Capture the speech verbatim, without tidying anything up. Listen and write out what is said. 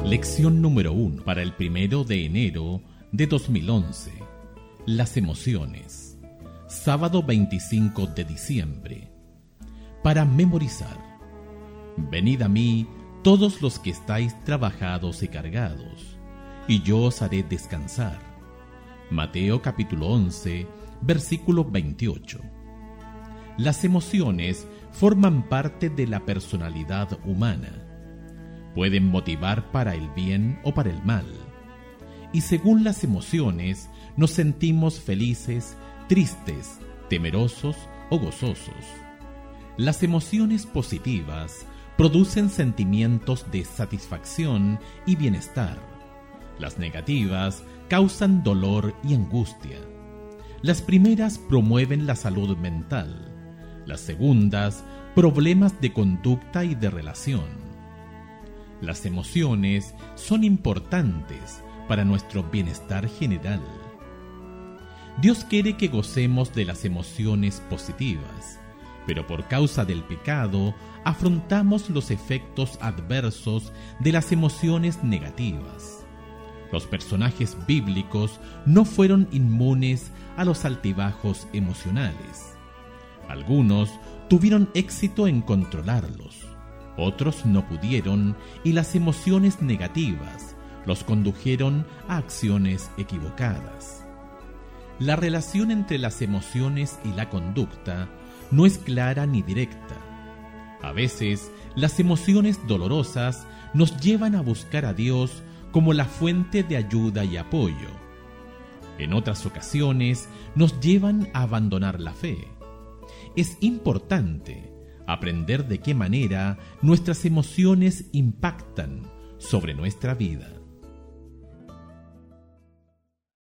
Lección número uno para el primero de enero de dos mil once. Las emociones. Sábado veinticinco de diciembre. Para memorizar. Venid a mí todos los que estáis trabajados y cargados, y yo os haré descansar. Mateo capítulo once, versículo veintiocho. Las emociones forman parte de la personalidad humana. Pueden motivar para el bien o para el mal. Y según las emociones, nos sentimos felices, tristes, temerosos o gozosos. Las emociones positivas producen sentimientos de satisfacción y bienestar. Las negativas causan dolor y angustia. Las primeras promueven la salud mental. Las segundas, problemas de conducta y de relación. Las emociones son importantes para nuestro bienestar general. Dios quiere que gocemos de las emociones positivas, pero por causa del pecado afrontamos los efectos adversos de las emociones negativas. Los personajes bíblicos no fueron inmunes a los altibajos emocionales. Algunos tuvieron éxito en controlarlos. Otros no pudieron y las emociones negativas los condujeron a acciones equivocadas. La relación entre las emociones y la conducta no es clara ni directa. A veces, las emociones dolorosas nos llevan a buscar a Dios como la fuente de ayuda y apoyo. En otras ocasiones, nos llevan a abandonar la fe. Es importante aprender de qué manera nuestras emociones impactan sobre nuestra vida.